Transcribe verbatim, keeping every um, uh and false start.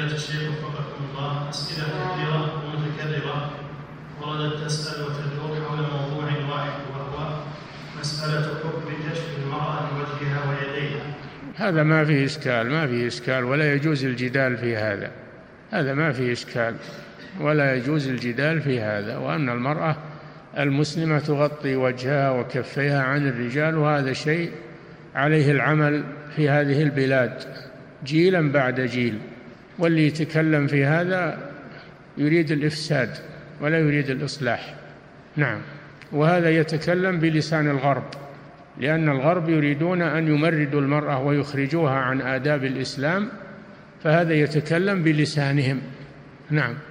فضيلة الشيخ وفقكم الله، أسئلة كثيرة ومتكررة وردت تسأل وتدور حول موضوع واحد، وهو مسألة حكم كشف المرأة لوجهها ويديها. هذا ما فيه إشكال، ما فيه إشكال ولا يجوز الجدال في هذا، هذا ما فيه إشكال ولا يجوز الجدال في هذا. وأن المرأة المسلمة تغطي وجهها وكفيها عن الرجال، وهذا شيء عليه العمل في هذه البلاد جيلا بعد جيل، واللي يتكلم في هذا يريد الإفساد ولا يريد الإصلاح. نعم، وهذا يتكلم بلسان الغرب، لأن الغرب يريدون أن يمردوا المرأة ويخرجوها عن آداب الإسلام، فهذا يتكلم بلسانهم. نعم.